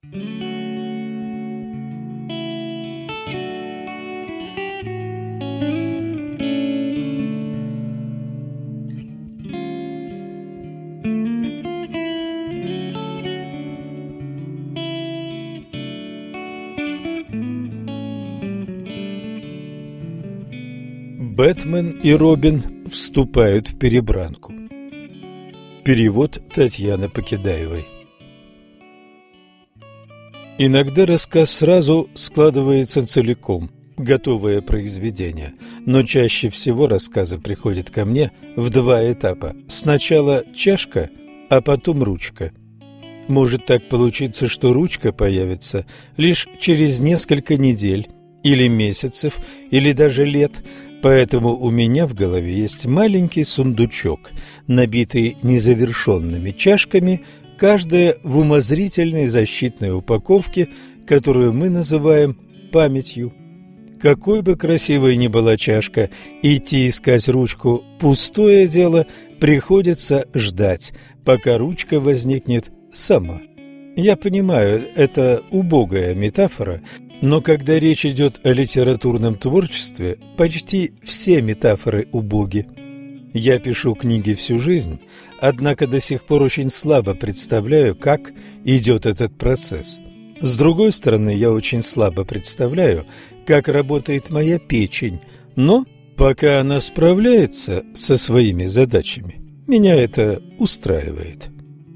Бэтмен и Робин вступают в перебранку. Перевод Татьяны Покидаевой. Иногда рассказ сразу складывается целиком, готовое произведение, но чаще всего рассказы приходят ко мне в два этапа. Сначала чашка, а потом ручка. Может так получиться, что ручка появится лишь через несколько недель или месяцев, или даже лет. Поэтому у меня в голове есть маленький сундучок, набитый незавершенными чашками, каждая в умозрительной защитной упаковке, которую мы называем памятью. Какой бы красивой ни была чашка, идти искать ручку – пустое дело, приходится ждать, пока ручка возникнет сама. Я понимаю, это убогая метафора, но когда речь идет о литературном творчестве, почти все метафоры убоги. Я пишу книги всю жизнь, однако до сих пор очень слабо представляю, как идет этот процесс. С другой стороны, я очень слабо представляю, как работает моя печень, но пока она справляется со своими задачами, меня это устраивает.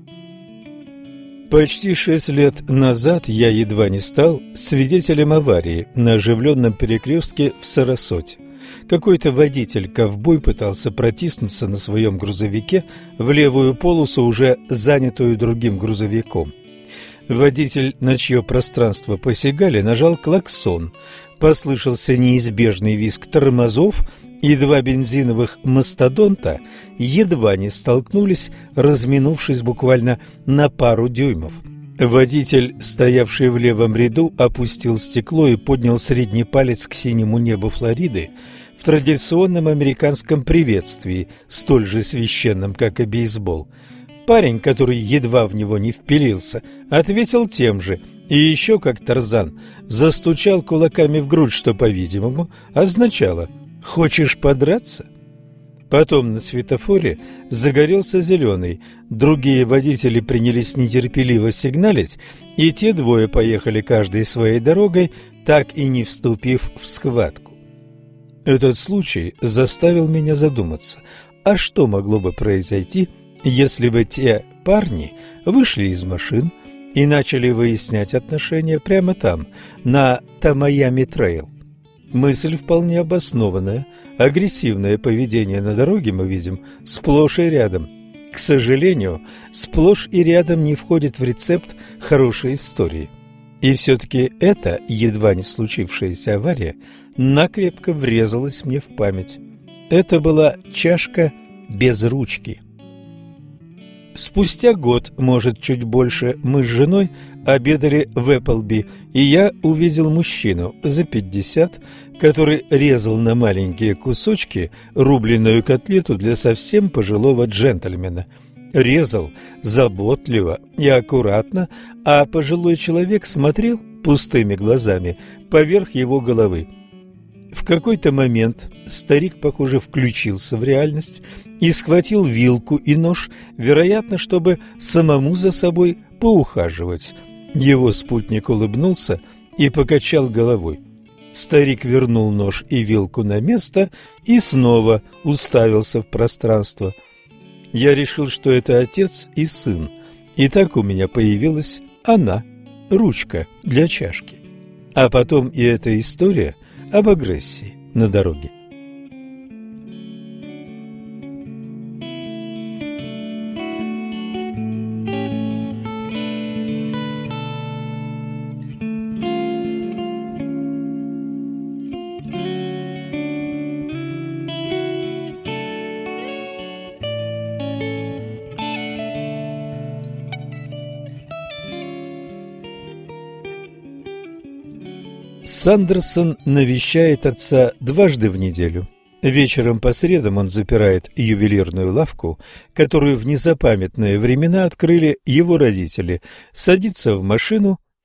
Почти 6 лет назад я едва не стал свидетелем аварии на оживленном перекрестке в Сарасоте. Какой-то водитель-ковбой пытался протиснуться на своем грузовике в левую полосу, уже занятую другим грузовиком. Водитель, на чье пространство посягали, нажал клаксон. Послышался неизбежный визг тормозов, и два бензиновых мастодонта едва не столкнулись, разминувшись буквально на пару дюймов. Водитель, стоявший в левом ряду, опустил стекло и поднял средний палец к синему небу Флориды в традиционном американском приветствии, столь же священном, как и бейсбол. Парень, который едва в него не впилился, ответил тем же, и еще, как Тарзан, застучал кулаками в грудь, что, по-видимому, означало «Хочешь подраться?». Потом на светофоре загорелся зеленый, другие водители принялись нетерпеливо сигналить, и те двое поехали каждой своей дорогой, так и не вступив в схватку. Этот случай заставил меня задуматься, а что могло бы произойти, если бы те парни вышли из машин и начали выяснять отношения прямо там, на Тамаями-трейл. Мысль вполне обоснованная. Агрессивное поведение на дороге мы видим сплошь и рядом. К сожалению, сплошь и рядом не входит в рецепт хорошей истории. И все-таки эта едва не случившаяся авария накрепко врезалась мне в память. Это была чашка без ручки. Спустя год, может, чуть больше, мы с женой обедали в Эпплби, и я увидел мужчину за 50, который резал на маленькие кусочки рубленную котлету для совсем пожилого джентльмена. Резал заботливо и аккуратно, а пожилой человек смотрел пустыми глазами поверх его головы. В какой-то момент старик, похоже, включился в реальность и схватил вилку и нож, вероятно, чтобы самому за собой поухаживать. Его спутник улыбнулся и покачал головой. Старик вернул нож и вилку на место и снова уставился в пространство. Я решил, что это отец и сын, и так у меня появилась она, ручка для чашки. А потом и эта история об агрессии на дороге. Сандерсон навещает отца дважды в неделю. Вечером по средам он запирает ювелирную лавку, которую в незапамятные времена открыли его родители, садится в машину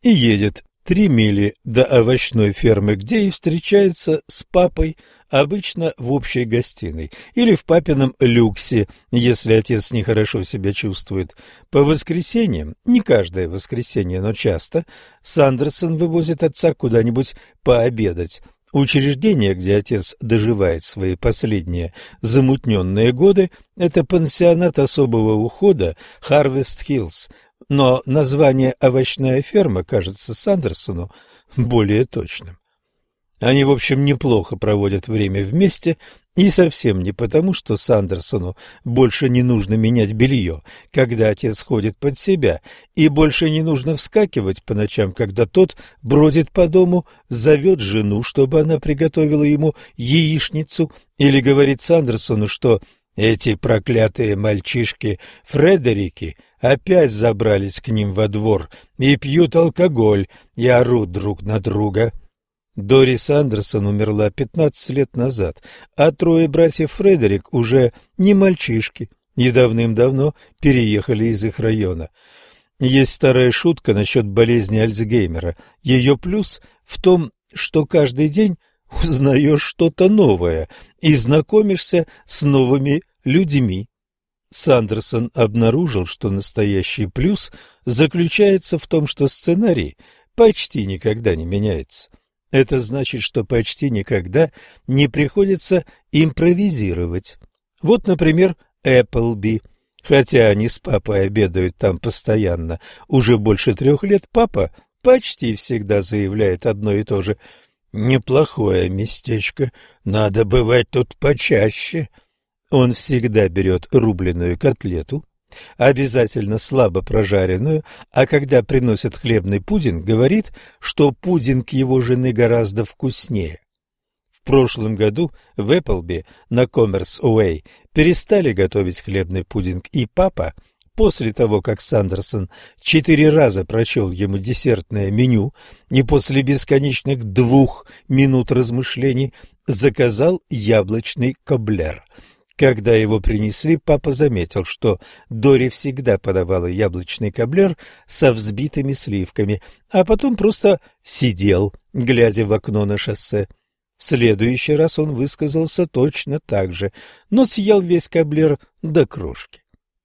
и едет 3 мили до овощной фермы, где и встречается с папой, обычно в общей гостиной или в папином люксе, если отец нехорошо себя чувствует. По воскресеньям, не каждое воскресенье, но часто, Сандерсон вывозит отца куда-нибудь пообедать. Учреждение, где отец доживает свои последние замутненные годы, это пансионат особого ухода Харвест-Хиллз, но название «овощная ферма» кажется Сандерсону более точным. Они, в общем, неплохо проводят время вместе, и совсем не потому, что Сандерсону больше не нужно менять белье, когда отец ходит под себя, и больше не нужно вскакивать по ночам, когда тот бродит по дому, зовет жену, чтобы она приготовила ему яичницу, или говорит Сандерсону, что эти проклятые мальчишки Фредерики опять забрались к ним во двор и пьют алкоголь и орут друг на друга. Дори Сандерсон умерла 15 лет назад, а 3 братьев Фредерик уже не мальчишки и давным-давно переехали из их района. Есть старая шутка насчет болезни Альцгеймера. Ее плюс в том, что каждый день узнаешь что-то новое и знакомишься с новыми людьми. Сандерсон обнаружил, что настоящий плюс заключается в том, что сценарий почти никогда не меняется. Это значит, что почти никогда не приходится импровизировать. Вот, например, Эпплби. Хотя они с папой обедают там постоянно уже больше 3 лет, папа почти всегда заявляет одно и то же: «Неплохое местечко, надо бывать тут почаще». Он всегда берет рубленную котлету, обязательно слабо прожаренную, а когда приносят хлебный пудинг, говорит, что пудинг его жены гораздо вкуснее. В прошлом году в Эпплби на Коммерс-Уэй перестали готовить хлебный пудинг, и папа, после того, как Сандерсон 4 раза прочел ему десертное меню и после бесконечных 2 минут размышлений заказал яблочный коблер. Когда его принесли, папа заметил, что Дори всегда подавала яблочный коблер со взбитыми сливками, а потом просто сидел, глядя в окно на шоссе. В следующий раз он высказался точно так же, но съел весь коблер до крошки.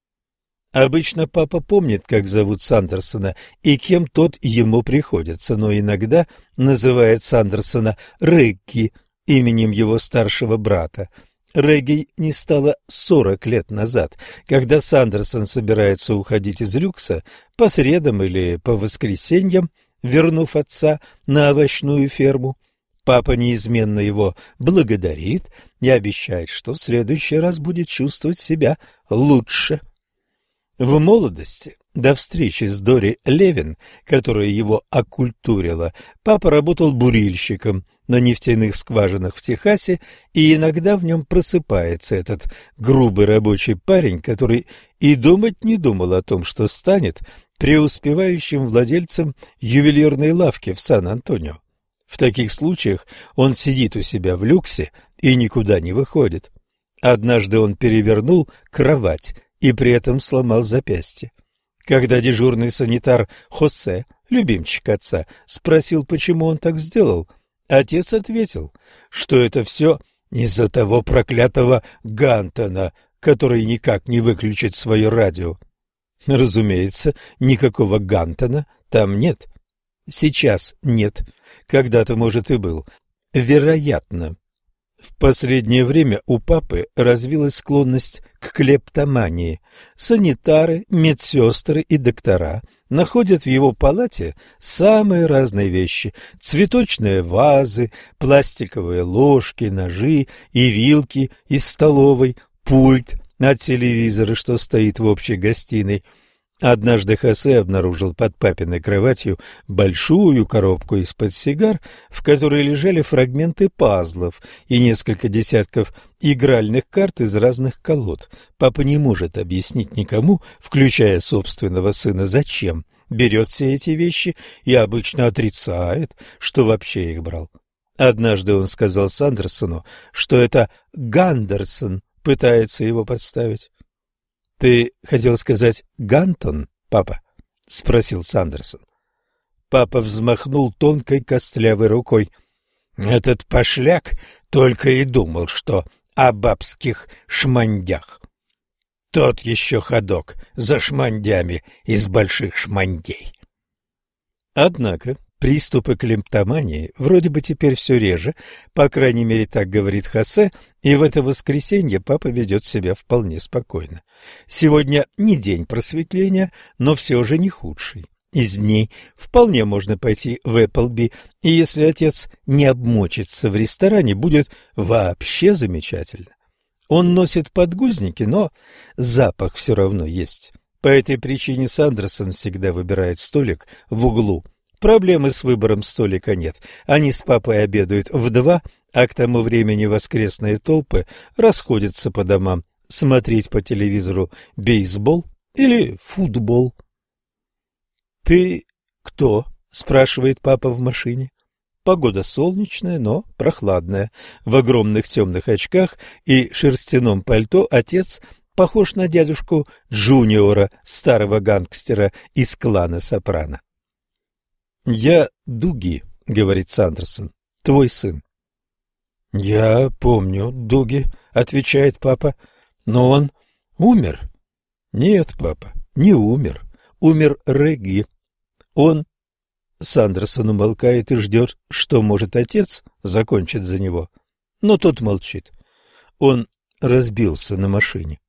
Обычно папа помнит, как зовут Сандерсона и кем тот ему приходится, но иногда называет Сандерсона Регги, именем его старшего брата. Регги не стало 40 лет назад, когда Сандерсон собирается уходить из люкса по средам или по воскресеньям, вернув отца на овощную ферму. Папа неизменно его благодарит и обещает, что в следующий раз будет чувствовать себя лучше. В молодости, до встречи с Дори Левин, которая его оккультурила, папа работал бурильщиком на нефтяных скважинах в Техасе, и иногда в нем просыпается этот грубый рабочий парень, который и думать не думал о том, что станет преуспевающим владельцем ювелирной лавки в Сан-Антонио. В таких случаях он сидит у себя в люксе и никуда не выходит. Однажды он перевернул кровать и при этом сломал запястье. Когда дежурный санитар Хосе, любимчик отца, спросил, почему он так сделал, отец ответил, что это все из-за того проклятого Гантона, который никак не выключит свое радио. Разумеется, никакого Гантона там нет. Сейчас нет. Когда-то, может, и был. Вероятно. В последнее время у папы развилась склонность к клептомании. Санитары, медсестры и доктора находят в его палате самые разные вещи: цветочные вазы, пластиковые ложки, ножи и вилки из столовой, пульт от телевизора, что стоит в общей гостиной. Однажды Хосе обнаружил под папиной кроватью большую коробку из-под сигар, в которой лежали фрагменты пазлов и несколько десятков игральных карт из разных колод. Папа не может объяснить никому, включая собственного сына, зачем берет все эти вещи, и обычно отрицает, что вообще их брал. Однажды он сказал Сандерсону, что это Гандерсон пытается его подставить. «Ты хотел сказать Гантон, папа?» — спросил Сандерсон. Папа взмахнул тонкой костлявой рукой. Этот пошляк только и думал, что о бабских шмандях. Тот еще ходок за шмандями из больших шмандей. Однако приступы клептомании вроде бы теперь все реже, по крайней мере, так говорит Хосе, и в это воскресенье папа ведет себя вполне спокойно. Сегодня не день просветления, но все же не худший из дней. Вполне можно пойти в Эпплби, и если отец не обмочится в ресторане, будет вообще замечательно. Он носит подгузники, но запах все равно есть. По этой причине Сандерсон всегда выбирает столик в углу. Проблемы с выбором столика нет. Они с папой обедают в 2, а к тому времени воскресные толпы расходятся по домам смотреть по телевизору бейсбол или футбол. «Ты кто?» — спрашивает папа в машине. Погода солнечная, но прохладная. В огромных темных очках и шерстяном пальто отец похож на дядюшку Джуниора, старого гангстера из клана Сопрано. «Я Дуги», — говорит Сандерсон, — «твой сын». «Я помню Дуги», — отвечает папа, — «но он умер». «Нет, папа, не умер. Умер Регги. Он...» Сандерсон умолкает и ждет, что, может, отец закончит за него. Но тот молчит. Он разбился на машине.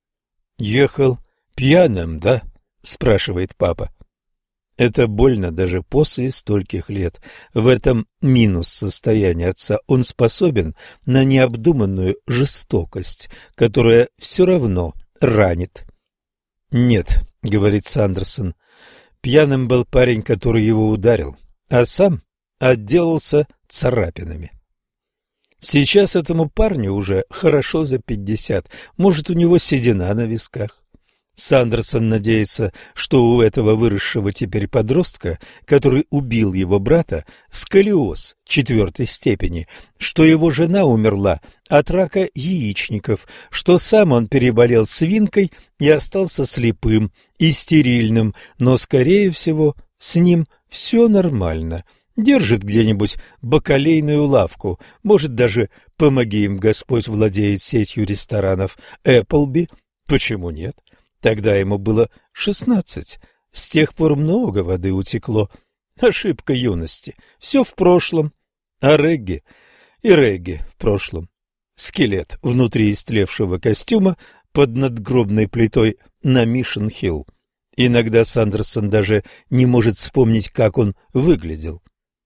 «Ехал пьяным, да?» — спрашивает папа. Это больно даже после стольких лет. В этом минус состояния отца. Он способен на необдуманную жестокость, которая все равно ранит. «Нет», — говорит Сандерсон, — пьяным был парень, который его ударил, а сам отделался царапинами. Сейчас этому парню уже хорошо за 50, может, у него седина на висках. Сандерсон надеется, что у этого выросшего теперь подростка, который убил его брата, сколиоз 4-й степени, что его жена умерла от рака яичников, что сам он переболел свинкой и остался слепым и стерильным, но, скорее всего, с ним все нормально. Держит где-нибудь бакалейную лавку, может, даже, помоги им Господь, владеет сетью ресторанов Эпплби, почему нет? Тогда ему было 16. С тех пор много воды утекло. Ошибка юности. Все в прошлом. А Регги и Регги в прошлом. Скелет внутри истлевшего костюма под надгробной плитой на Мишен-Хилл. Иногда Сандерсон даже не может вспомнить, как он выглядел.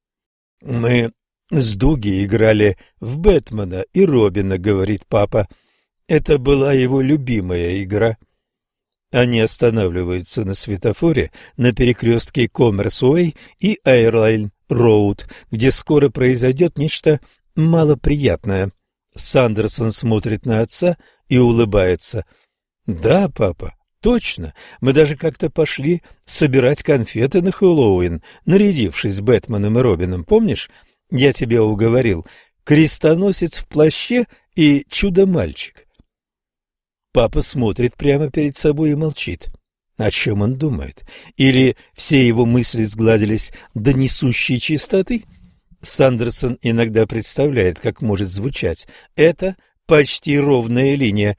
«Мы с Дуги играли в Бэтмена и Робина», — говорит папа. «Это была его любимая игра». Они останавливаются на светофоре на перекрестке Коммерс-Уэй и Эйрлайн-Роуд, где скоро произойдет нечто малоприятное. Сандерсон смотрит на отца и улыбается. «Да, папа, точно. Мы даже как-то пошли собирать конфеты на Хэллоуин, нарядившись Бэтменом и Робином. Помнишь? Я тебя уговорил. Крестоносец в плаще и чудо-мальчик». Папа смотрит прямо перед собой и молчит. О чем он думает? Или все его мысли сгладились до несущей чистоты? Сандерсон иногда представляет, как может звучать. Это почти ровная линия.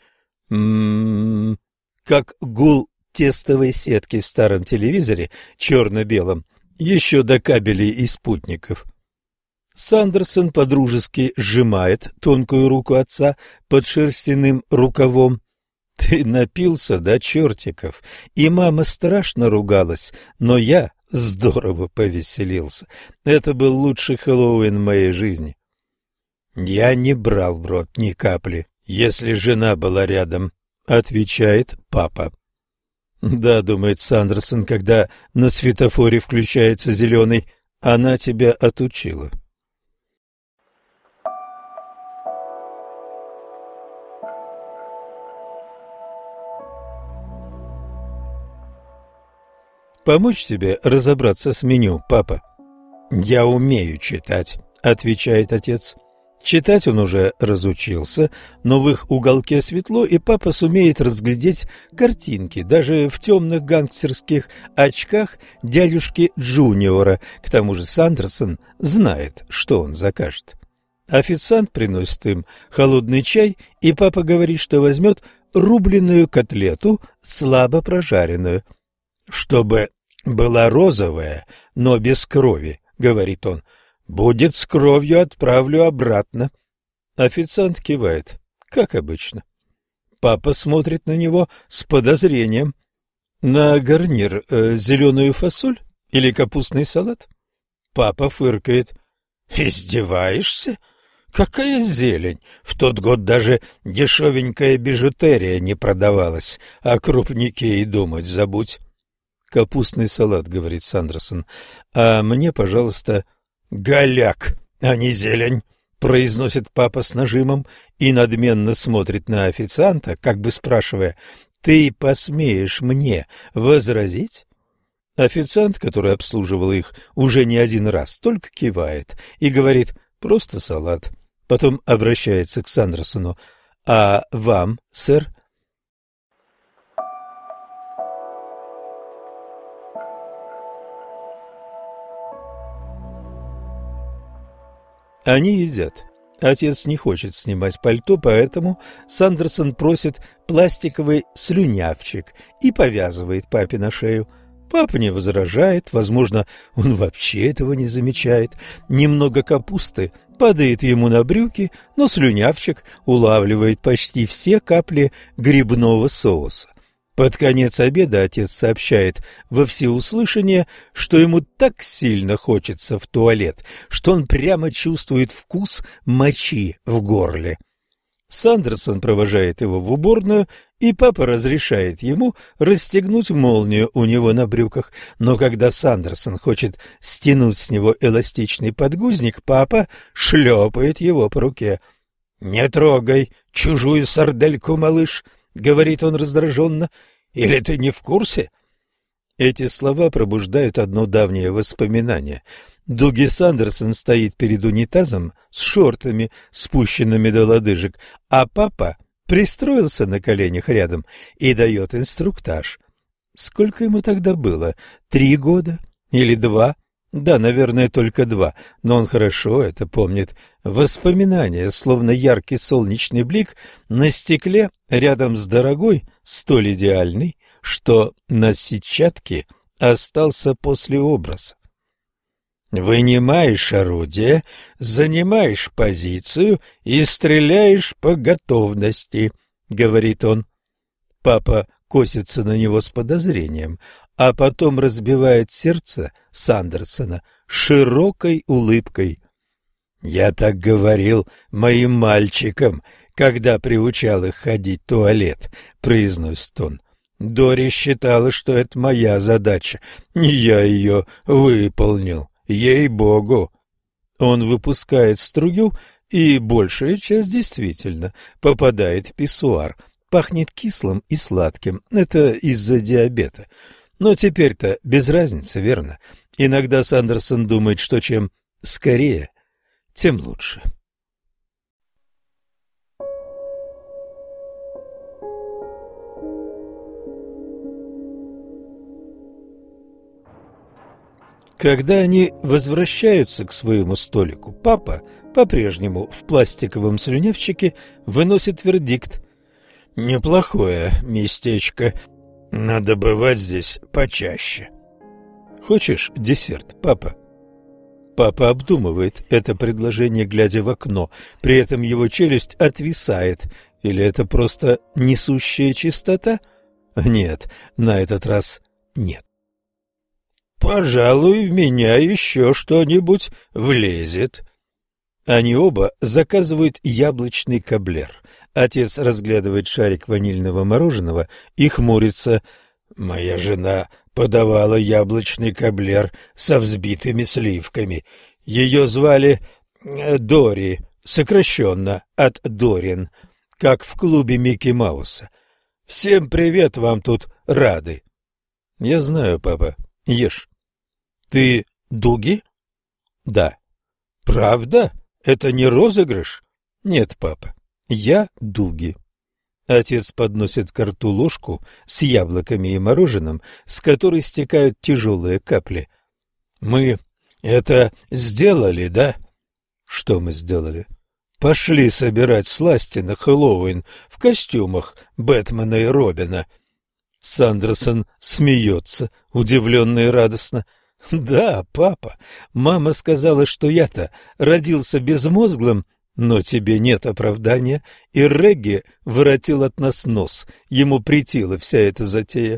Как гул тестовой сетки в старом телевизоре, черно-белом, еще до кабелей и спутников. Сандерсон подружески сжимает тонкую руку отца под шерстяным рукавом. «Ты напился до чертиков, и мама страшно ругалась, но я здорово повеселился. Это был лучший Хэллоуин в моей жизни». «Я не брал в рот ни капли, если жена была рядом», — отвечает папа. «Да», — думает Сандерсон, когда на светофоре включается зеленый, — «она тебя отучила». «Помочь тебе разобраться с меню, папа?» «Я умею читать», — отвечает отец. Читать он уже разучился, но в их уголке светло, и папа сумеет разглядеть картинки, даже в темных гангстерских очках дядюшки Джуниора. К тому же Сандерсон знает, что он закажет. Официант приносит им холодный чай, и папа говорит, что возьмет рубленную котлету, слабо прожаренную. «Чтобы была розовая, но без крови», — говорит он. «Будет с кровью, отправлю обратно». Официант кивает, как обычно. Папа смотрит на него с подозрением. «На гарнир зеленую фасоль или капустный салат?» Папа фыркает. «Издеваешься? Какая зелень? В тот год даже дешевенькая бижутерия не продавалась, а крупнике и думать забудь». «Капустный салат», — говорит Сандерсон, — «а мне, пожалуйста...» «Голяк, а не зелень», — произносит папа с нажимом и надменно смотрит на официанта, как бы спрашивая, «Ты посмеешь мне возразить?» Официант, который обслуживал их уже не один раз, только кивает и говорит «просто салат». Потом обращается к Сандерсону. «А вам, сэр?» Они едят. Отец не хочет снимать пальто, поэтому Сандерсон просит пластиковый слюнявчик и повязывает папе на шею. Папа не возражает, возможно, он вообще этого не замечает. Немного капусты падает ему на брюки, но слюнявчик улавливает почти все капли грибного соуса. Под конец обеда отец сообщает во всеуслышание, что ему так сильно хочется в туалет, что он прямо чувствует вкус мочи в горле. Сандерсон провожает его в уборную, и папа разрешает ему расстегнуть молнию у него на брюках, но когда Сандерсон хочет стянуть с него эластичный подгузник, папа шлепает его по руке. «Не трогай чужую сардельку, малыш», — говорит он раздраженно, — «или ты не в курсе?» Эти слова пробуждают одно давнее воспоминание. Дуги Сандерсон стоит перед унитазом с шортами, спущенными до лодыжек, а папа пристроился на коленях рядом и дает инструктаж. Сколько ему тогда было? 3 года? Или 2? Да, наверное, только 2, но он хорошо это помнит. Воспоминания, словно яркий солнечный блик на стекле рядом с дорогой, столь идеальный, что на сетчатке остался послеобраз. Вынимаешь орудие, занимаешь позицию и стреляешь по готовности, — говорит он. Папа косится на него с подозрением, а потом разбивает сердце Сандерсона широкой улыбкой. «Я так говорил моим мальчикам, когда приучал их ходить в туалет», — произносит он. «Дори считала, что это моя задача, и я ее выполнил. Ей-богу!» Он выпускает струю, и большая часть действительно попадает в писсуар. Пахнет кислым и сладким. Это из-за диабета. Но теперь-то без разницы, верно? Иногда Сандерсон думает, что чем скорее, тем лучше. Когда они возвращаются к своему столику, папа, по-прежнему в пластиковом слюнявчике, выносит вердикт. «Неплохое местечко. Надо бывать здесь почаще». «Хочешь десерт, папа?» Папа обдумывает это предложение, глядя в окно. При этом его челюсть отвисает. Или это просто несущая чистота? Нет, на этот раз нет. «Пожалуй, в меня еще что-нибудь влезет». Они оба заказывают яблочный каблер. Отец разглядывает шарик ванильного мороженого и хмурится. «Моя жена подавала яблочный каблер со взбитыми сливками. Ее звали Дори, сокращенно от Дорин, как в клубе Микки Мауса. Всем привет, вам тут рады». «Я знаю, папа. Ешь». «Ты Дуги?» «Да». «Правда? Это не розыгрыш? Нет, папа, я Дуги. Отец подносит ко рту ложку с яблоками и мороженым, с которой стекают тяжелые капли. Мы это сделали, да? Что мы сделали? Пошли собирать сласти на Хэллоуин в костюмах Бэтмена и Робина. Сандерсон смеется, удивленно и радостно. Да, папа, мама сказала, что я-то родился безмозглым, но тебе нет оправдания, и Регги воротил от нас нос, ему претила вся эта затея.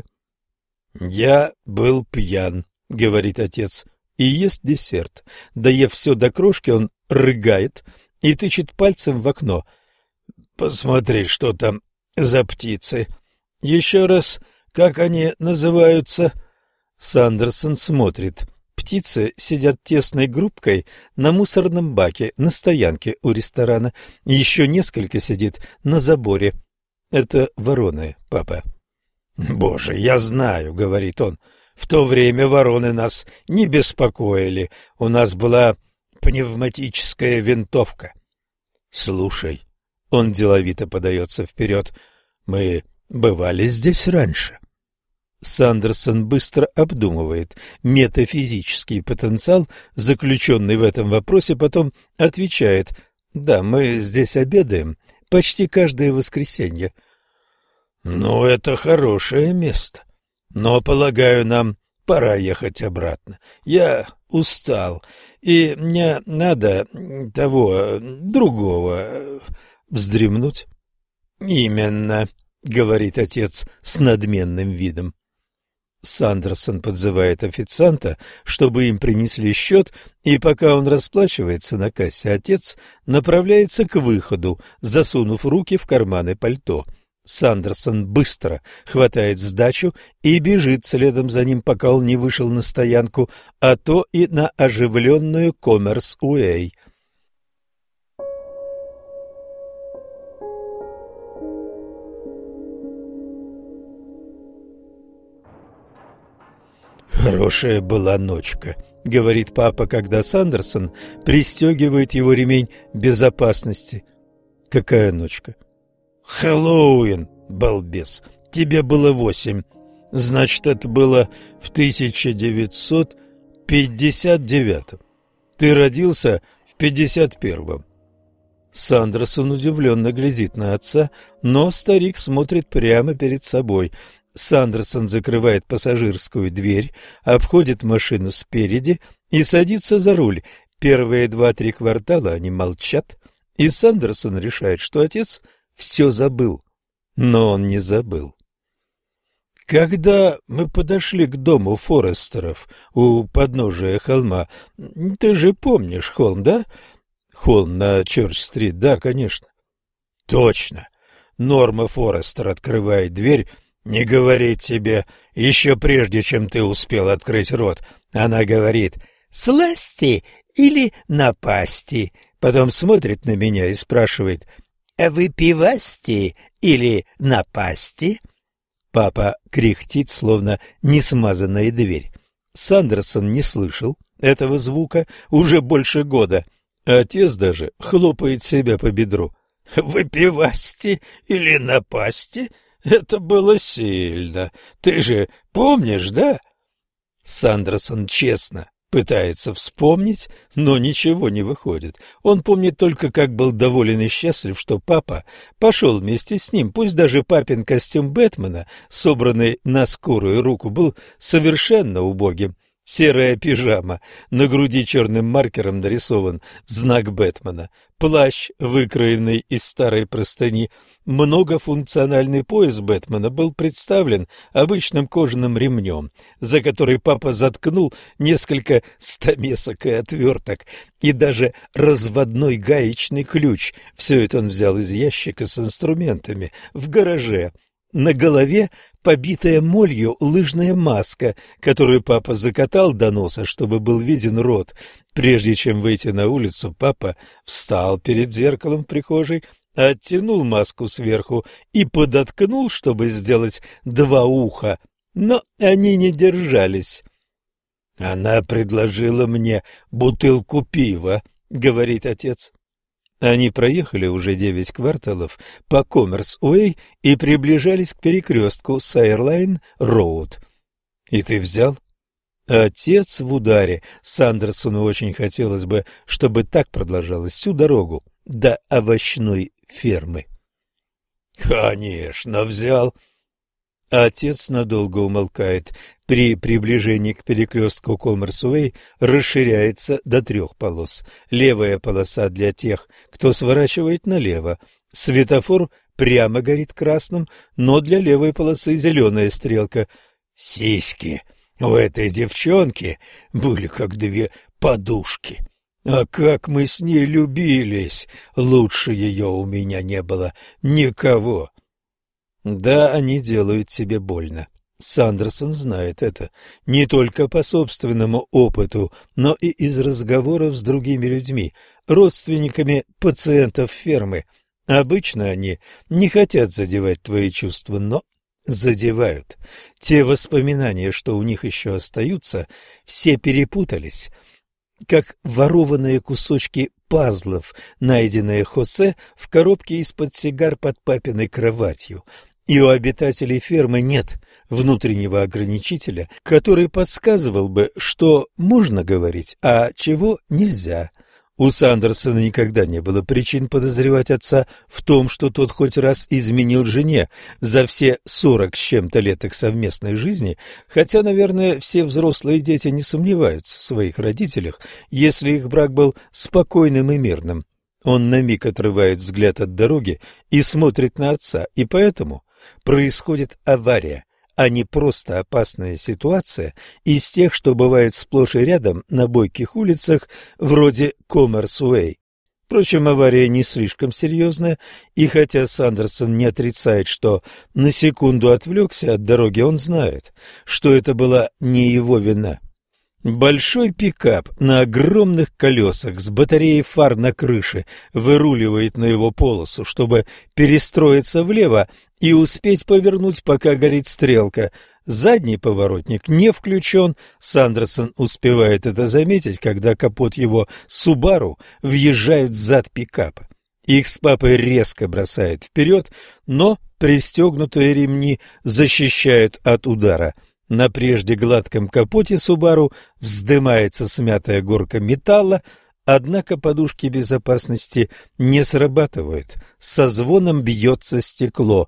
Я был пьян, говорит отец, и ест десерт. Доев все до крошки, он рыгает и тычет пальцем в окно. Посмотри, что там за птицы. Еще раз, как они называются? Сандерсон смотрит. Птицы сидят тесной группкой на мусорном баке на стоянке у ресторана. Еще несколько сидит на заборе. Это вороны, папа. Боже, я знаю, говорит он. В то время вороны нас не беспокоили. У нас была пневматическая винтовка. Слушай, он деловито подается вперед. Мы бывали здесь раньше. Сандерсон быстро обдумывает метафизический потенциал, заключенный в этом вопросе, потом отвечает: «Да, мы здесь обедаем почти каждое воскресенье». «Ну, это хорошее место, но, полагаю, нам пора ехать обратно. Я устал, и мне надо того другого вздремнуть». «Именно», — говорит отец с надменным видом. Сандерсон подзывает официанта, чтобы им принесли счет, и пока он расплачивается на кассе, отец направляется к выходу, засунув руки в карманы пальто. Сандерсон быстро хватает сдачу и бежит следом за ним, пока он не вышел на стоянку, а то и на оживленную Коммерс-Уэй. «Хорошая была ночка», — говорит папа, когда Сандерсон пристегивает его ремень безопасности. «Какая ночка?» «Хэллоуин, балбес. Тебе было 8. Значит, это было в 1959. Ты родился в 51-м». Сандерсон удивленно глядит на отца, но старик смотрит прямо перед собой. Сандерсон закрывает пассажирскую дверь, обходит машину спереди и садится за руль. Первые 2-3 квартала они молчат, и Сандерсон решает, что отец все забыл. Но он не забыл. Когда мы подошли к дому Форестеров у подножия холма, ты же помнишь холм, да? Холм на Чёрч-стрит, да, конечно. Точно. Норма Форестер открывает дверь. Не говорит тебе, еще прежде, чем ты успел открыть рот. Она говорит: «Сласти или напасти?» Потом смотрит на меня и спрашивает: «А вы пивасти или напасти?» Папа кряхтит, словно несмазанная дверь. Сандерсон не слышал этого звука уже больше года. Отец даже хлопает себя по бедру. «Вы пивасти или напасти? Это было сильно. Ты же помнишь, да?» Сандерсон честно пытается вспомнить, но ничего не выходит. Он помнит только, как был доволен и счастлив, что папа пошел вместе с ним. Пусть даже папин костюм Бэтмена, собранный на скорую руку, был совершенно убогим. Серая пижама, на груди черным маркером нарисован знак Бэтмена, плащ, выкроенный из старой простыни, многофункциональный пояс Бэтмена был представлен обычным кожаным ремнем, за который папа заткнул несколько стамесок и отверток, и даже разводной гаечный ключ. Все это он взял из ящика с инструментами в гараже. На голове побитая молью лыжная маска, которую папа закатал до носа, чтобы был виден рот. Прежде чем выйти на улицу, папа встал перед зеркалом в прихожей, оттянул маску сверху и подоткнул, чтобы сделать 2 уха, но они не держались. «Она предложила мне бутылку пива», — говорит отец. Они проехали уже 9 кварталов по Коммерс-Уэй и приближались к перекрестку Сайрлайн-Роуд. «И ты взял?» Отец в ударе. Сандерсону очень хотелось бы, чтобы так продолжалось всю дорогу до овощной фермы. «Конечно, взял». Отец надолго умолкает. При приближении к перекрестку Коммерс-Уэй расширяется до 3 полос. Левая полоса для тех, кто сворачивает налево. Светофор прямо горит красным, но для левой полосы зеленая стрелка. Сиськи у этой девчонки были как 2 подушки. А как мы с ней любились! Лучше ее у меня не было никого. Да, они делают тебе больно. Сандерсон знает это не только по собственному опыту, но и из разговоров с другими людьми, родственниками пациентов фермы. Обычно они не хотят задевать твои чувства, но задевают. Те воспоминания, что у них еще остаются, все перепутались, как ворованные кусочки пазлов, найденные Хосе в коробке из-под сигар под папиной кроватью. И у обитателей фермы нет внутреннего ограничителя, который подсказывал бы, что можно говорить, а чего нельзя. У Сандерсона никогда не было причин подозревать отца в том, что тот хоть раз изменил жене за все 40 с чем-то лет их совместной жизни, хотя, наверное, все взрослые дети не сомневаются в своих родителях, если их брак был спокойным и мирным. Он на миг отрывает взгляд от дороги и смотрит на отца, и поэтому происходит авария, а не просто опасная ситуация из тех, что бывает сплошь и рядом на бойких улицах вроде Коммерс-Уэй. Впрочем, авария не слишком серьезная, и хотя Сандерсон не отрицает, что на секунду отвлекся от дороги, он знает, что это была не его вина. Большой пикап на огромных колесах с батареей фар на крыше выруливает на его полосу, чтобы перестроиться влево и успеть повернуть, пока горит стрелка. Задний поворотник не включен. Сандерсон успевает это заметить, когда капот его Субару въезжает в зад пикапа. Их с папой резко бросает вперед, но пристегнутые ремни защищают от удара. На прежде гладком капоте Субару вздымается смятая горка металла, однако подушки безопасности не срабатывают. Со звоном бьется стекло.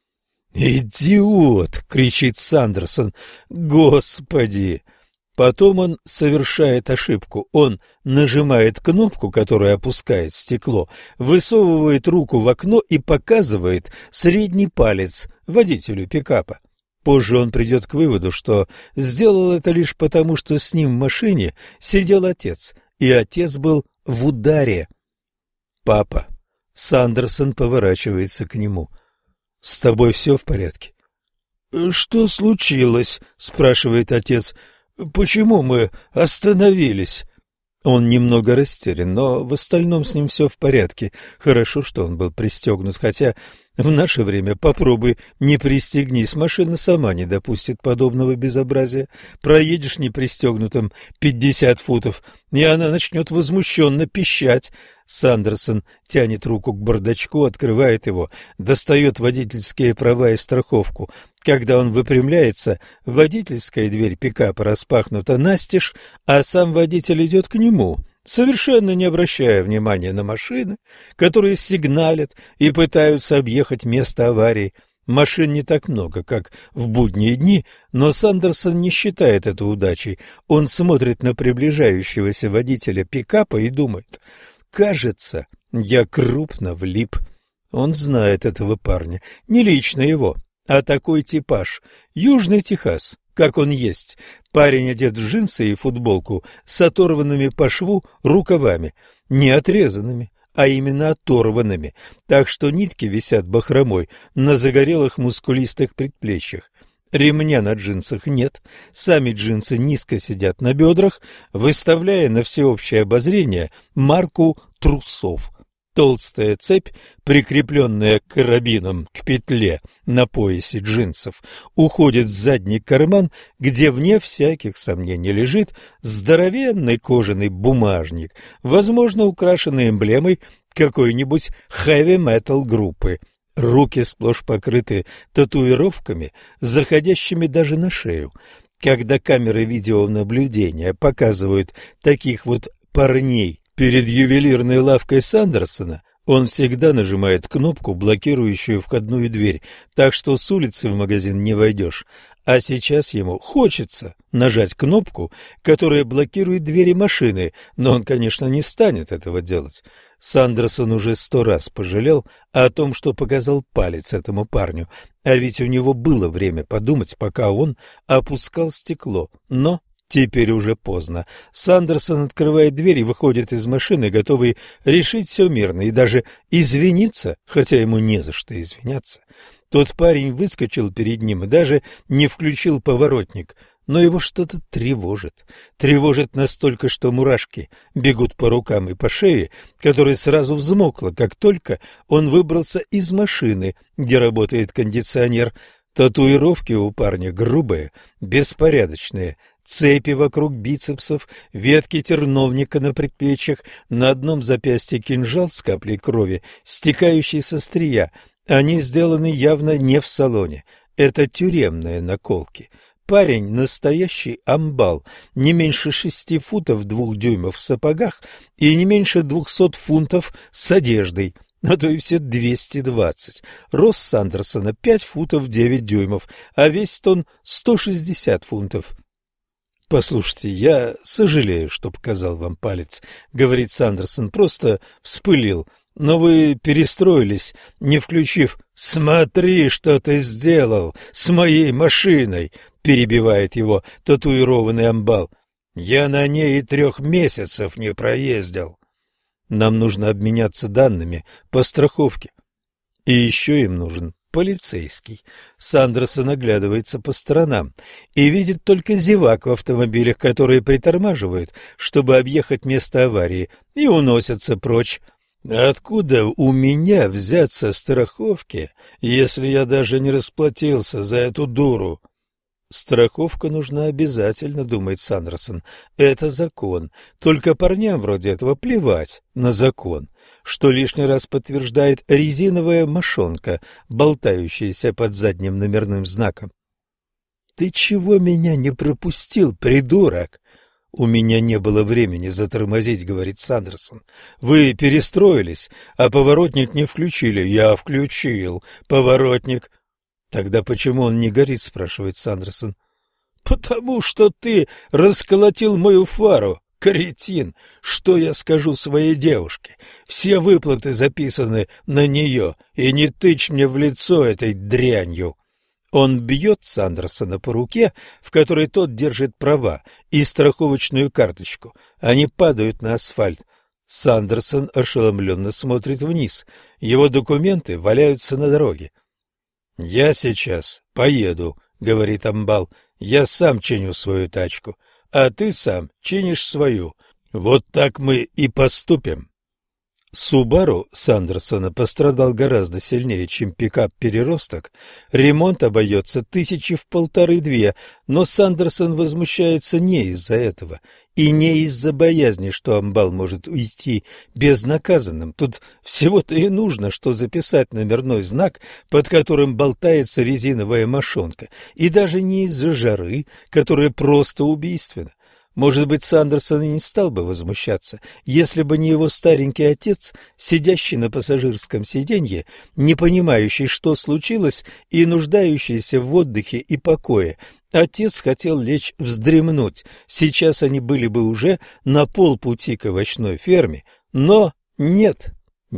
«Идиот!» — кричит Сандерсон. «Господи!» Потом он совершает ошибку. Он нажимает кнопку, которая опускает стекло, высовывает руку в окно и показывает средний палец водителю пикапа. Позже он придет к выводу, что сделал это лишь потому, что с ним в машине сидел отец, и отец был в ударе. «Папа». Сандерсон поворачивается к нему. «С тобой все в порядке?» «Что случилось?» — спрашивает отец. «Почему мы остановились?» Он немного растерян, но в остальном с ним все в порядке. Хорошо, что он был пристегнут, хотя в наше время попробуй не пристегнись, машина сама не допустит подобного безобразия. Проедешь непристегнутым 50 футов, и она начнет возмущенно пищать. Сандерсон тянет руку к бардачку, открывает его, достает водительские права и страховку. Когда он выпрямляется, водительская дверь пикапа распахнута настежь, а сам водитель идет к нему, совершенно не обращая внимания на машины, которые сигналят и пытаются объехать место аварии. Машин не так много, как в будние дни, но Сандерсон не считает это удачей. Он смотрит на приближающегося водителя пикапа и думает: «Кажется, я крупно влип». Он знает этого парня, не лично его, а такой типаж. Южный Техас, как он есть. Парень одет в джинсы и футболку с оторванными по шву рукавами, не отрезанными, а именно оторванными, так что нитки висят бахромой на загорелых мускулистых предплечьях. Ремня на джинсах нет, сами джинсы низко сидят на бедрах, выставляя на всеобщее обозрение марку трусов. Толстая цепь, прикрепленная карабином к петле на поясе джинсов, уходит в задний карман, где, вне всяких сомнений, лежит здоровенный кожаный бумажник, возможно, украшенный эмблемой какой-нибудь хэви-метал группы. Руки сплошь покрыты татуировками, заходящими даже на шею. Когда камеры видеонаблюдения показывают таких вот парней перед ювелирной лавкой Сандерсона, он всегда нажимает кнопку, блокирующую входную дверь, так что с улицы в магазин не войдешь. А сейчас ему хочется нажать кнопку, которая блокирует двери машины, но он, конечно, не станет этого делать. Сандерсон уже 100 раз пожалел о том, что показал палец этому парню, а ведь у него было время подумать, пока он опускал стекло, но теперь уже поздно. Сандерсон открывает дверь и выходит из машины, готовый решить все мирно и даже извиниться, хотя ему не за что извиняться. Тот парень выскочил перед ним и даже не включил поворотник, но его что-то тревожит. Тревожит настолько, что мурашки бегут по рукам и по шее, которая сразу взмокла, как только он выбрался из машины, где работает кондиционер. Татуировки у парня грубые, беспорядочные, цепи вокруг бицепсов, ветки терновника на предплечьях, на одном запястье кинжал с каплей крови, стекающий со острия. Они сделаны явно не в салоне. Это тюремные наколки. Парень — настоящий амбал, не меньше 6 футов 2 дюймов в сапогах и не меньше 200 фунтов с одеждой, а то и все 220. Рост Сандерсона 5 футов 9 дюймов, а весит он 160 фунтов. «Послушайте, я сожалею, что показал вам палец», — говорит Сандерсон, — «просто вспылил. Но вы перестроились, не включив «Смотри, что ты сделал с моей машиной», — перебивает его татуированный амбал. «Я на ней и 3 месяцев не проездил». Нам нужно обменяться данными по страховке. И еще им нужен полицейский. Сандерсон оглядывается по сторонам и видит только зевак в автомобилях, которые притормаживают, чтобы объехать место аварии, и уносятся прочь. Откуда у меня взяться страховки, если я даже не расплатился за эту дуру? Страховка нужна обязательно, думает Сандерсон. Это закон. Только парням вроде этого плевать на закон, что лишний раз подтверждает резиновая мошонка, болтающаяся под задним номерным знаком. «Ты чего меня не пропустил, придурок?» «У меня не было времени затормозить», — говорит Сандерсон. «Вы перестроились, а поворотник не включили». «Я включил поворотник». «Тогда почему он не горит?» — спрашивает Сандерсон. «Потому что ты расколотил мою фару, кретин. Что я скажу своей девушке? Все выплаты записаны на нее, и не тычь мне в лицо этой дрянью». Он бьет Сандерсона по руке, в которой тот держит права и страховочную карточку. Они падают на асфальт. Сандерсон ошеломленно смотрит вниз. Его документы валяются на дороге. «Я сейчас поеду», — говорит амбал. «Я сам чиню свою тачку, а ты сам чинишь свою. Вот так мы и поступим». Субару Сандерсона пострадал гораздо сильнее, чем пикап-переросток. Ремонт обойдется 1,5–2, но Сандерсон возмущается не из-за этого и не из-за боязни, что амбал может уйти безнаказанным. Тут всего-то и нужно, что записать номерной знак, под которым болтается резиновая мошонка, и даже не из-за жары, которая просто убийственна. Может быть, Сандерсон и не стал бы возмущаться, если бы не его старенький отец, сидящий на пассажирском сиденье, не понимающий, что случилось, и нуждающийся в отдыхе и покое. Отец хотел лечь вздремнуть, сейчас они были бы уже на полпути к овощной ферме, но нет,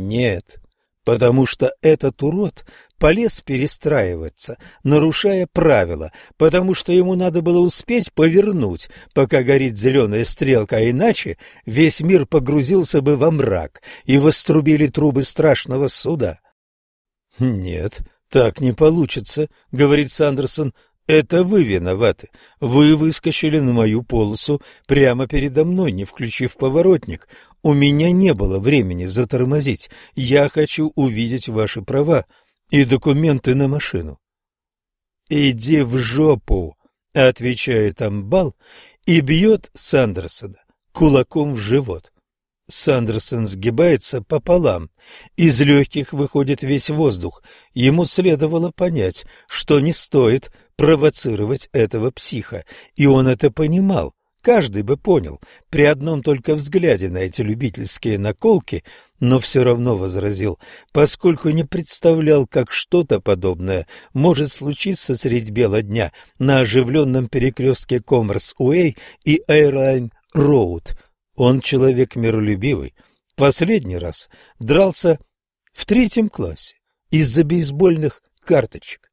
потому что этот урод полез перестраиваться, нарушая правила, потому что ему надо было успеть повернуть, пока горит зеленая стрелка, а иначе весь мир погрузился бы во мрак, и вострубили трубы страшного суда. «Нет, так не получится», — говорит Сандерсон. Это вы виноваты. Вы выскочили на мою полосу прямо передо мной, не включив поворотник. У меня не было времени затормозить. Я хочу увидеть ваши права и документы на машину. «Иди в жопу», — отвечает амбал и бьет Сандерсона кулаком в живот. Сандерсон сгибается пополам. Из легких выходит весь воздух. Ему следовало понять, что не стоит провоцировать этого психа, и он это понимал. Каждый бы понял при одном только взгляде на эти любительские наколки, но все равно возразил, поскольку не представлял, как что-то подобное может случиться средь бела дня на оживленном перекрестке Коммерс-Уэй и Эйрлайн-Роуд. Он человек миролюбивый. Последний раз дрался в 3 классе из-за бейсбольных карточек.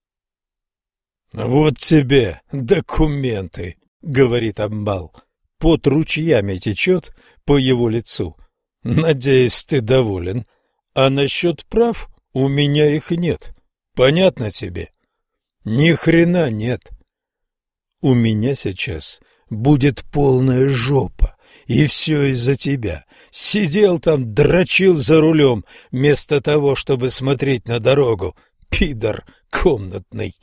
«Вот тебе документы», — говорит амбал. Пот ручьями течет по его лицу. «Надеюсь, ты доволен. А насчет прав у меня их нет. Понятно тебе?» «Ни хрена нет. У меня сейчас будет полная жопа, и все из-за тебя. Сидел там, дрочил за рулем, вместо того, чтобы смотреть на дорогу. Пидор комнатный».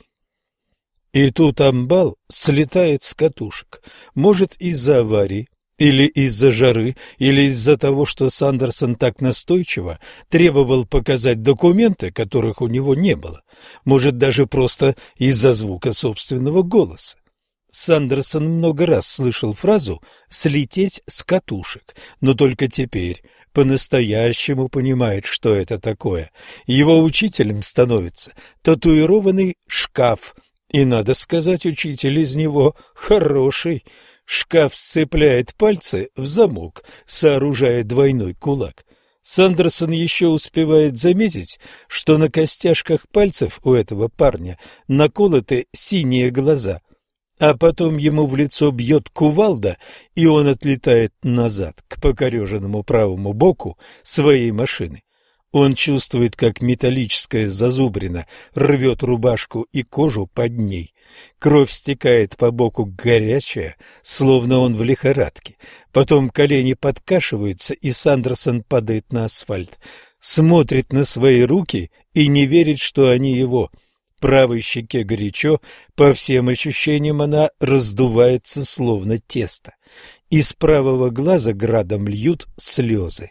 И тут амбал слетает с катушек. Может, из-за аварии, или из-за жары, или из-за того, что Сандерсон так настойчиво требовал показать документы, которых у него не было. Может, даже просто из-за звука собственного голоса. Сандерсон много раз слышал фразу «слететь с катушек», но только теперь по-настоящему понимает, что это такое. Его учителем становится татуированный шкаф. И, надо сказать, учитель из него хороший. Шкаф сцепляет пальцы в замок, сооружая двойной кулак. Сандерсон еще успевает заметить, что на костяшках пальцев у этого парня наколоты синие глаза, а потом ему в лицо бьет кувалда, и он отлетает назад к покореженному правому боку своей машины. Он чувствует, как металлическая зазубрина рвет рубашку и кожу под ней. Кровь стекает по боку горячая, словно он в лихорадке. Потом колени подкашиваются, и Сандерсон падает на асфальт. Смотрит на свои руки и не верит, что они его. Правой щеке горячо, по всем ощущениям она раздувается, словно тесто. Из правого глаза градом льют слезы.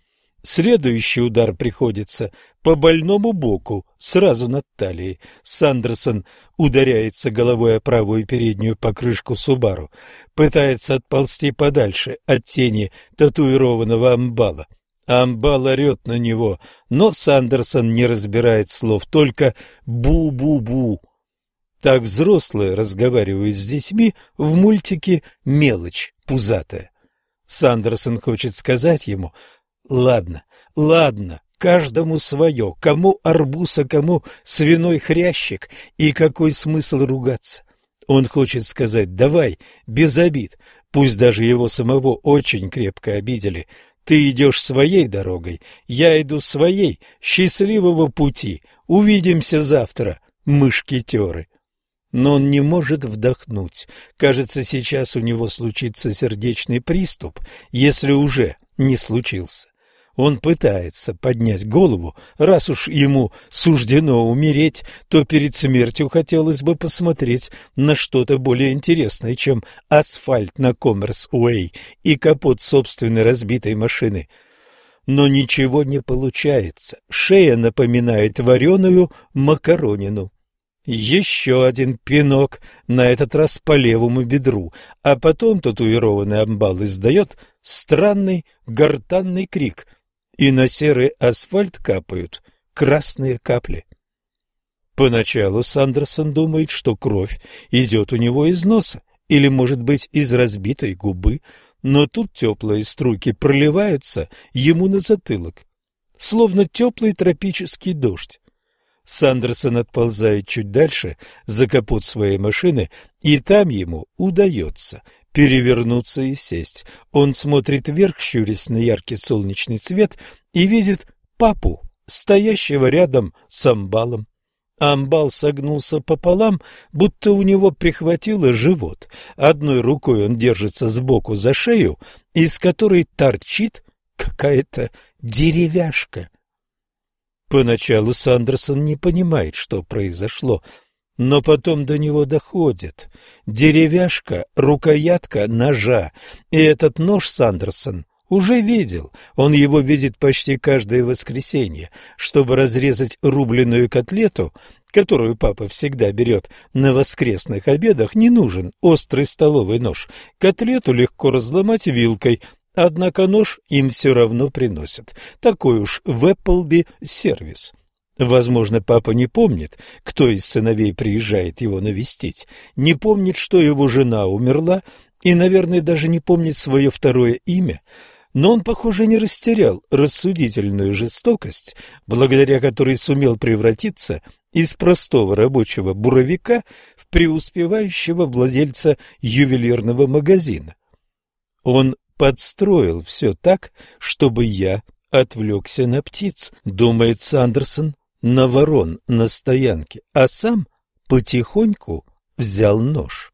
Следующий удар приходится по больному боку, сразу над талией. Сандерсон ударяется головой о правую переднюю покрышку Субару, пытается отползти подальше от тени татуированного амбала. Амбал орет на него, но Сандерсон не разбирает слов, только «бу-бу-бу». Так взрослые разговаривают с детьми в мультике «Мелочь пузатая». Сандерсон хочет сказать ему: «Ладно, ладно, каждому свое, кому арбуз, а кому свиной хрящик, и какой смысл ругаться?» Он хочет сказать: «Давай, без обид, пусть даже его самого очень крепко обидели. Ты идешь своей дорогой, я иду своей, счастливого пути, увидимся завтра, мышкетеры». Но он не может вдохнуть. Кажется, сейчас у него случится сердечный приступ, если уже не случился. Он пытается поднять голову, раз уж ему суждено умереть, то перед смертью хотелось бы посмотреть на что-то более интересное, чем асфальт на Коммерс-Уэй и капот собственной разбитой машины. Но ничего не получается. Шея напоминает вареную макаронину. Еще один пинок, на этот раз по левому бедру, а потом татуированный амбал издает странный гортанный крик, и на серый асфальт капают красные капли. Поначалу Сандерсон думает, что кровь идет у него из носа или, может быть, из разбитой губы, но тут теплые струйки проливаются ему на затылок, словно теплый тропический дождь. Сандерсон отползает чуть дальше за капот своей машины, и там ему удается перевернуться и сесть. Он смотрит вверх, щурясь на яркий солнечный свет, и видит папу, стоящего рядом с амбалом. Амбал согнулся пополам, будто у него прихватило живот. Одной рукой он держится сбоку за шею, из которой торчит какая-то деревяшка. Поначалу Сандерсон не понимает, что произошло, но потом до него доходит. Деревяшка — рукоятка ножа, и этот нож Сандерсон уже видел. Он его видит почти каждое воскресенье. Чтобы разрезать рубленую котлету, которую папа всегда берет на воскресных обедах, не нужен острый столовый нож. Котлету легко разломать вилкой, однако нож им все равно приносят. Такой уж в Эпплби сервис. Возможно, папа не помнит, кто из сыновей приезжает его навестить, не помнит, что его жена умерла, и, наверное, даже не помнит свое второе имя. Но он, похоже, не растерял рассудительную жестокость, благодаря которой сумел превратиться из простого рабочего буровика в преуспевающего владельца ювелирного магазина. Он подстроил все так, чтобы я отвлекся на птиц, думает Сандерсон, на ворон на стоянке, а сам потихоньку взял нож.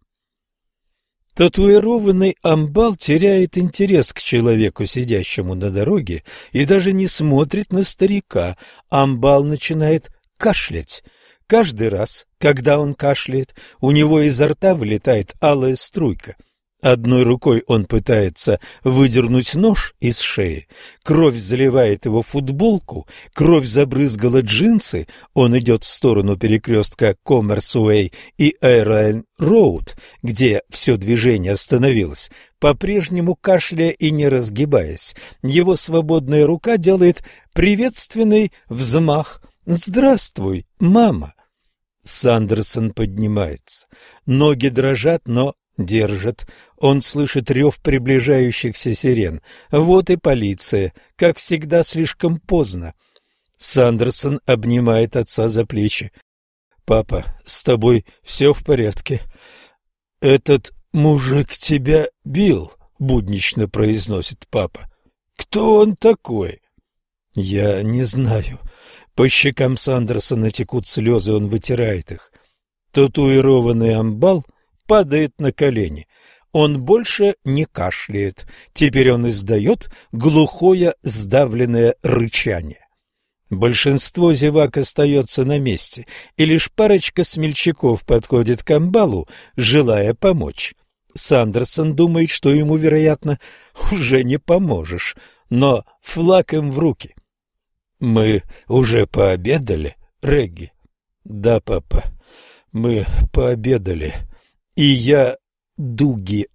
Татуированный амбал теряет интерес к человеку, сидящему на дороге, и даже не смотрит на старика. Амбал начинает кашлять. Каждый раз, когда он кашляет, у него изо рта вылетает алая струйка. Одной рукой он пытается выдернуть нож из шеи, кровь заливает его футболку, кровь забрызгала джинсы, он идет в сторону перекрестка Коммерс-Уэй и Эйрлайн-Роуд, где все движение остановилось, по-прежнему кашляя и не разгибаясь. Его свободная рука делает приветственный взмах. «Здравствуй, мама!» Сандерсон поднимается. Ноги дрожат, но держит. Он слышит рев приближающихся сирен. Вот и полиция. Как всегда, слишком поздно. Сандерсон обнимает отца за плечи. «Папа, с тобой все в порядке?» «Этот мужик тебя бил», — буднично произносит папа. «Кто он такой?» «Я не знаю». По щекам Сандерсона текут слезы, он вытирает их. Татуированный амбал падает на колени. Он больше не кашляет. Теперь он издает глухое сдавленное рычание. Большинство зевак остается на месте, и лишь парочка смельчаков подходит к амбалу, желая помочь. Сандерсон думает, что ему, вероятно, уже не поможешь, но флаг им в руки. «Мы уже пообедали, Регги?» «Да, папа, мы пообедали. И я Дуги».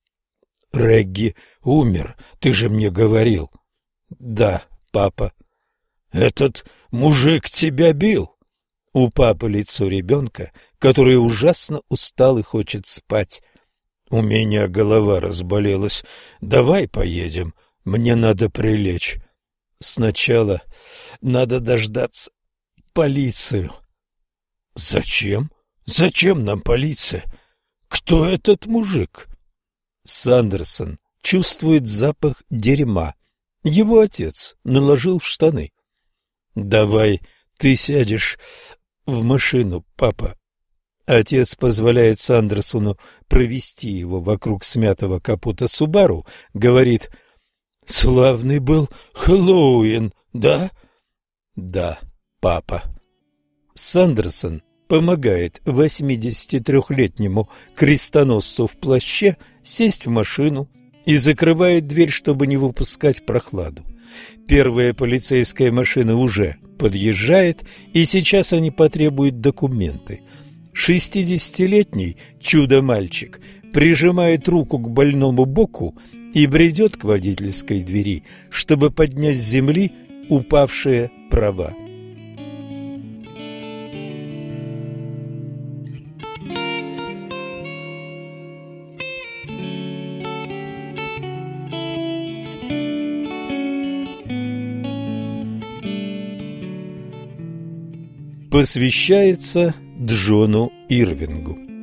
«Регги умер, ты же мне говорил». «Да, папа». «Этот мужик тебя бил?» У папы лицо ребенка, который ужасно устал и хочет спать. «У меня голова разболелась. Давай поедем, мне надо прилечь. Сначала надо дождаться полицию». «Зачем? Зачем нам полиция? Кто этот мужик?» Сандерсон чувствует запах дерьма. Его отец наложил в штаны. «Давай ты сядешь в машину, папа». Отец позволяет Сандерсону провести его вокруг смятого капота Субару, говорит: «Славный был Хэллоуин, да?» «Да, папа». Сандерсон помогает 83-летнему крестоносцу в плаще сесть в машину и закрывает дверь, чтобы не выпускать прохладу. Первая полицейская машина уже подъезжает, и сейчас они потребуют документы. 60-летний чудо-мальчик прижимает руку к больному боку и бредет к водительской двери, чтобы поднять с земли упавшие права. Посвящается Джону Ирвингу.